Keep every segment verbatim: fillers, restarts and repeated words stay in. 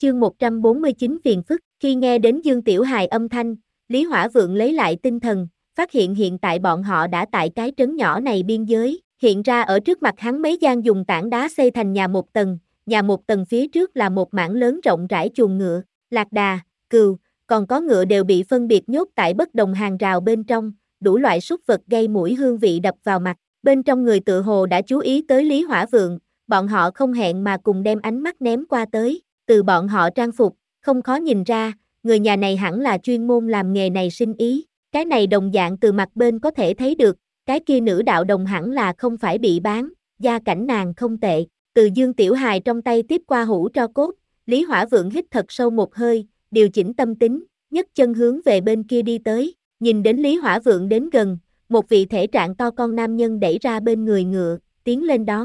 Chương một trăm bốn mươi chín phiền phức, khi nghe đến Dương Tiểu Hài âm thanh, Lý Hỏa Vượng lấy lại tinh thần, phát hiện hiện tại bọn họ đã tại cái trấn nhỏ này biên giới, hiện ra ở trước mặt hắn mấy gian dùng tảng đá xây thành nhà một tầng, nhà một tầng phía trước là một mảng lớn rộng rãi chuồng ngựa, lạc đà, cừu, còn có ngựa đều bị phân biệt nhốt tại bất đồng hàng rào bên trong, đủ loại súc vật gây mũi hương vị đập vào mặt, bên trong người tự hồ đã chú ý tới Lý Hỏa Vượng, bọn họ không hẹn mà cùng đem ánh mắt ném qua tới. Từ bọn họ trang phục, không khó nhìn ra, người nhà này hẳn là chuyên môn làm nghề này sinh ý, cái này đồng dạng từ mặt bên có thể thấy được, cái kia nữ đạo đồng hẳn là không phải bị bán, gia cảnh nàng không tệ, từ Dương Tiểu Hài trong tay tiếp qua hũ tro cốt, Lý Hỏa Vượng hít thật sâu một hơi, điều chỉnh tâm tính, nhấc chân hướng về bên kia đi tới, nhìn đến Lý Hỏa Vượng đến gần, một vị thể trạng to con nam nhân đẩy ra bên người ngựa, tiến lên đón.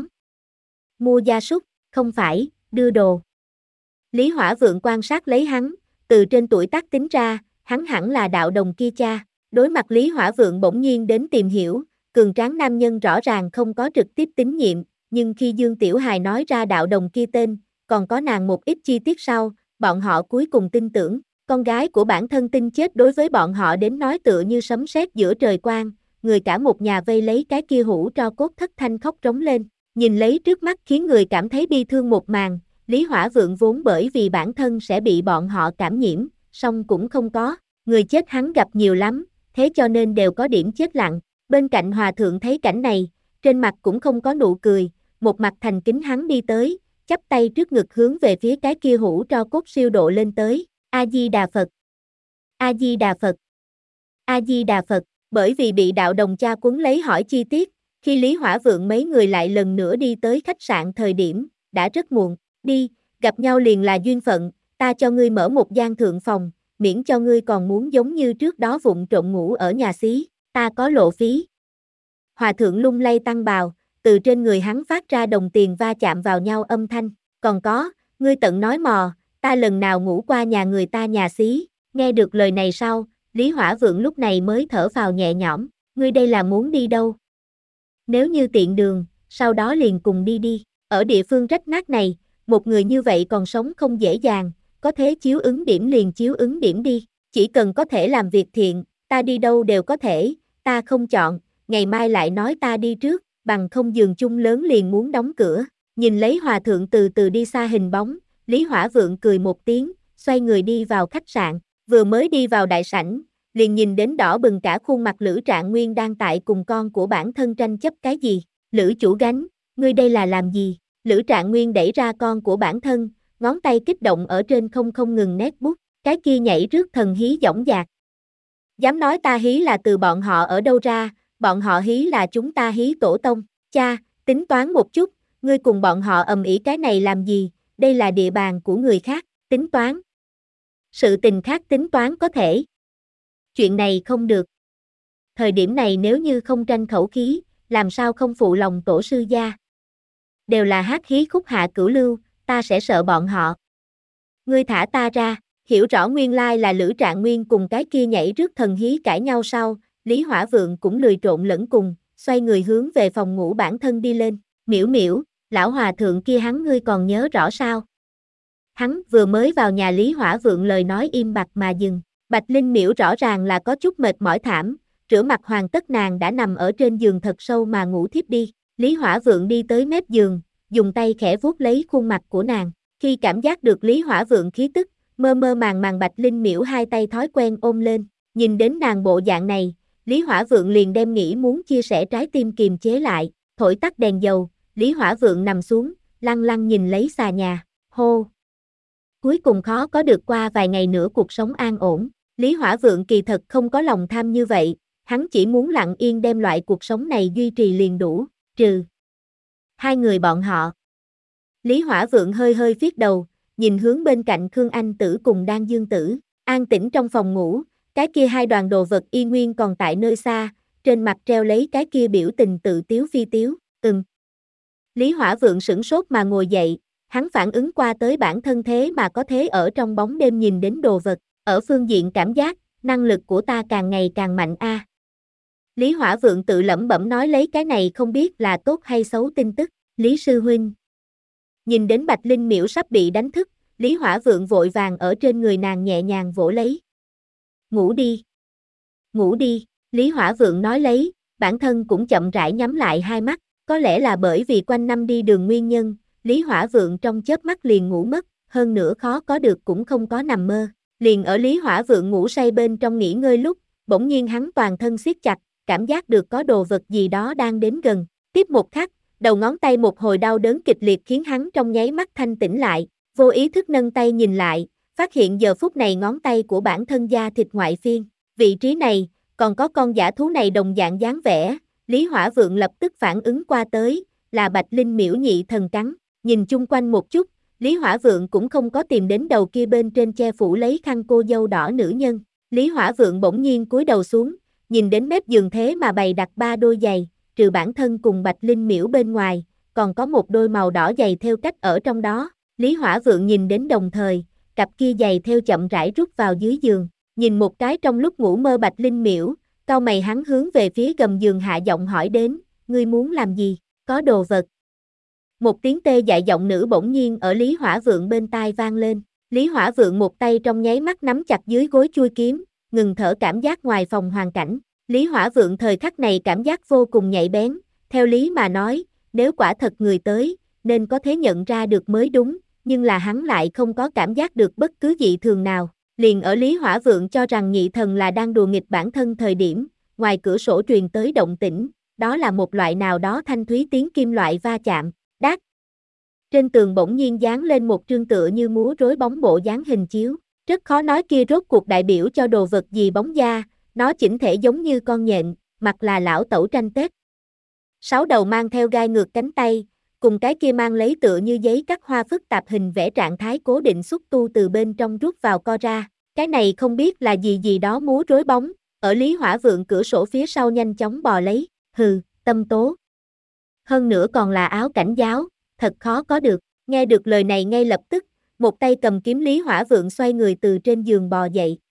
Mua gia súc, không phải, đưa đồ. Lý Hỏa Vượng quan sát lấy hắn, từ trên tuổi tác tính ra, hắn hẳn là đạo đồng kia cha. Đối mặt Lý Hỏa Vượng bỗng nhiên đến tìm hiểu, cường tráng nam nhân rõ ràng không có trực tiếp tín nhiệm, nhưng khi Dương Tiểu Hài nói ra đạo đồng kia tên, còn có nàng một ít chi tiết sau, bọn họ cuối cùng tin tưởng, con gái của bản thân tin chết đối với bọn họ đến nói tựa như sấm sét giữa trời quang, người cả một nhà vây lấy cái kia hũ tro cốt thất thanh khóc rống lên, nhìn lấy trước mắt khiến người cảm thấy bi thương một màn. Lý Hỏa Vượng vốn bởi vì bản thân sẽ bị bọn họ cảm nhiễm, song cũng không có, người chết hắn gặp nhiều lắm, thế cho nên đều có điểm chết lặng. Bên cạnh hòa thượng thấy cảnh này, trên mặt cũng không có nụ cười, một mặt thành kính hắn đi tới, chắp tay trước ngực hướng về phía cái kia hũ tro cốt siêu độ lên tới, A-di-đà Phật, A-di-đà Phật, A-di-đà Phật, bởi vì bị đạo đồng cha quấn lấy hỏi chi tiết, khi Lý Hỏa Vượng mấy người lại lần nữa đi tới khách sạn thời điểm, đã rất muộn. Đi, gặp nhau liền là duyên phận, ta cho ngươi mở một gian thượng phòng, miễn cho ngươi còn muốn giống như trước đó vụng trộm ngủ ở nhà xí, ta có lộ phí. Hòa thượng lung lay tăng bào, từ trên người hắn phát ra đồng tiền va chạm vào nhau âm thanh, còn có, ngươi tận nói mò, ta lần nào ngủ qua nhà người ta nhà xí, nghe được lời này sau, Lý Hỏa Vượng lúc này mới thở phào nhẹ nhõm, ngươi đây là muốn đi đâu? Nếu như tiện đường, sau đó liền cùng đi đi, ở địa phương rách nát này, một người như vậy còn sống không dễ dàng, có thế chiếu ứng điểm liền chiếu ứng điểm đi, chỉ cần có thể làm việc thiện, ta đi đâu đều có thể, ta không chọn, ngày mai lại nói ta đi trước, bằng không giường chung lớn liền muốn đóng cửa, nhìn lấy hòa thượng từ từ đi xa hình bóng, Lý Hỏa Vượng cười một tiếng, xoay người đi vào khách sạn, vừa mới đi vào đại sảnh, liền nhìn đến đỏ bừng cả khuôn mặt Lữ Trạng Nguyên đang tại cùng con của bản thân tranh chấp cái gì, Lữ chủ gánh, ngươi đây là làm gì? Lữ Trạng Nguyên đẩy ra con của bản thân, ngón tay kích động ở trên không không ngừng nét bút, cái kia nhảy rước thần hí dõng dạc. Dám nói ta hí là từ bọn họ ở đâu ra, bọn họ hí là chúng ta hí tổ tông, cha, tính toán một chút, ngươi cùng bọn họ ầm ĩ cái này làm gì, đây là địa bàn của người khác, tính toán. Sự tình khác tính toán có thể. Chuyện này không được. Thời điểm này nếu như không tranh khẩu khí, làm sao không phụ lòng tổ sư gia. Đều là hát hí khúc hạ cửu lưu, ta sẽ sợ bọn họ. Ngươi thả ta ra, hiểu rõ nguyên lai là Lữ Trạng Nguyên cùng cái kia nhảy rước thần hí cãi nhau sau, Lý Hỏa Vượng cũng lười trộn lẫn cùng, xoay người hướng về phòng ngủ bản thân đi lên, miễu miễu, lão hòa thượng kia hắn ngươi còn nhớ rõ sao? Hắn vừa mới vào nhà Lý Hỏa Vượng lời nói im bặt mà dừng, Bạch Linh miễu rõ ràng là có chút mệt mỏi thảm, rửa mặt hoàn tất nàng đã nằm ở trên giường thật sâu mà ngủ thiếp đi. Lý Hỏa Vượng đi tới mép giường, dùng tay khẽ vuốt lấy khuôn mặt của nàng, khi cảm giác được Lý Hỏa Vượng khí tức, mơ mơ màng màng Bạch Linh miễu hai tay thói quen ôm lên, nhìn đến nàng bộ dạng này, Lý Hỏa Vượng liền đem nghĩ muốn chia sẻ trái tim kiềm chế lại, thổi tắt đèn dầu, Lý Hỏa Vượng nằm xuống, lăng lăng nhìn lấy xà nhà, hô. Cuối cùng khó có được qua vài ngày nữa cuộc sống an ổn, Lý Hỏa Vượng kỳ thật không có lòng tham như vậy, hắn chỉ muốn lặng yên đem loại cuộc sống này duy trì liền đủ, trừ hai người bọn họ. Lý Hỏa Vượng hơi hơi phiết đầu, nhìn hướng bên cạnh Khương Anh Tử cùng Đan Dương Tử, an tĩnh trong phòng ngủ, cái kia hai đoàn đồ vật y nguyên còn tại nơi xa, trên mặt treo lấy cái kia biểu tình tự tiếu phi tiếu, ừm. Lý Hỏa Vượng sửng sốt mà ngồi dậy, hắn phản ứng qua tới bản thân thế mà có thế ở trong bóng đêm nhìn đến đồ vật, ở phương diện cảm giác, năng lực của ta càng ngày càng mạnh a. À. Lý Hỏa Vượng tự lẩm bẩm nói lấy cái này không biết là tốt hay xấu tin tức, Lý sư huynh. Nhìn đến Bạch Linh miễu sắp bị đánh thức, Lý Hỏa Vượng vội vàng ở trên người nàng nhẹ nhàng vỗ lấy. Ngủ đi. Ngủ đi, Lý Hỏa Vượng nói lấy, bản thân cũng chậm rãi nhắm lại hai mắt, có lẽ là bởi vì quanh năm đi đường nguyên nhân, Lý Hỏa Vượng trong chớp mắt liền ngủ mất, hơn nữa khó có được cũng không có nằm mơ. Liền ở Lý Hỏa Vượng ngủ say bên trong nghỉ ngơi lúc, bỗng nhiên hắn toàn thân siết chặt, cảm giác được có đồ vật gì đó đang đến gần. Tiếp một khắc, đầu ngón tay một hồi đau đớn kịch liệt khiến hắn trong nháy mắt thanh tỉnh lại, vô ý thức nâng tay nhìn lại, phát hiện giờ phút này ngón tay của bản thân da thịt ngoại phiên. Vị trí này, còn có con dã thú này đồng dạng dáng vẻ, Lý Hỏa Vượng lập tức phản ứng qua tới, là Bạch Linh miễu nhị thần cắn, nhìn chung quanh một chút, Lý Hỏa Vượng cũng không có tìm đến đầu kia bên trên che phủ lấy khăn cô dâu đỏ nữ nhân. Lý Hỏa Vượng bỗng nhiên cúi đầu xuống, nhìn đến mép giường thế mà bày đặt ba đôi giày, trừ bản thân cùng Bạch Linh miễu bên ngoài, còn có một đôi màu đỏ giày theo cách ở trong đó. Lý Hỏa Vượng nhìn đến đồng thời, cặp kia giày theo chậm rãi rút vào dưới giường, nhìn một cái trong lúc ngủ mơ Bạch Linh miễu, cau mày hắn hướng về phía gầm giường hạ giọng hỏi đến, ngươi muốn làm gì, có đồ vật. Một tiếng tê dại giọng nữ bỗng nhiên ở Lý Hỏa Vượng bên tai vang lên, Lý Hỏa Vượng một tay trong nháy mắt nắm chặt dưới gối chui kiếm, ngừng thở cảm giác ngoài phòng hoàn cảnh. Lý Hỏa Vượng thời khắc này cảm giác vô cùng nhạy bén, theo lý mà nói, nếu quả thật người tới, nên có thể nhận ra được mới đúng, nhưng là hắn lại không có cảm giác được bất cứ dị thường nào. Liền ở Lý Hỏa Vượng cho rằng nhị thần là đang đùa nghịch bản thân thời điểm, ngoài cửa sổ truyền tới động tĩnh, đó là một loại nào đó thanh thúy tiếng kim loại va chạm, đát. Trên tường bỗng nhiên dán lên một trương tựa như múa rối bóng bộ dáng hình chiếu, rất khó nói kia rốt cuộc đại biểu cho đồ vật gì bóng da, nó chỉnh thể giống như con nhện, mặt là lão tẩu tranh Tết. Sáu đầu mang theo gai ngược cánh tay, cùng cái kia mang lấy tựa như giấy cắt hoa phức tạp hình vẽ trạng thái cố định xúc tu từ bên trong rút vào co ra, cái này không biết là gì gì đó múa rối bóng, ở Lý Hỏa Vượng cửa sổ phía sau nhanh chóng bò lấy, hừ, tâm tố. Hơn nữa còn là áo cảnh giáo, thật khó có được, nghe được lời này ngay lập tức, một tay cầm kiếm Lý Hỏa Vượng xoay người từ trên giường bò dậy,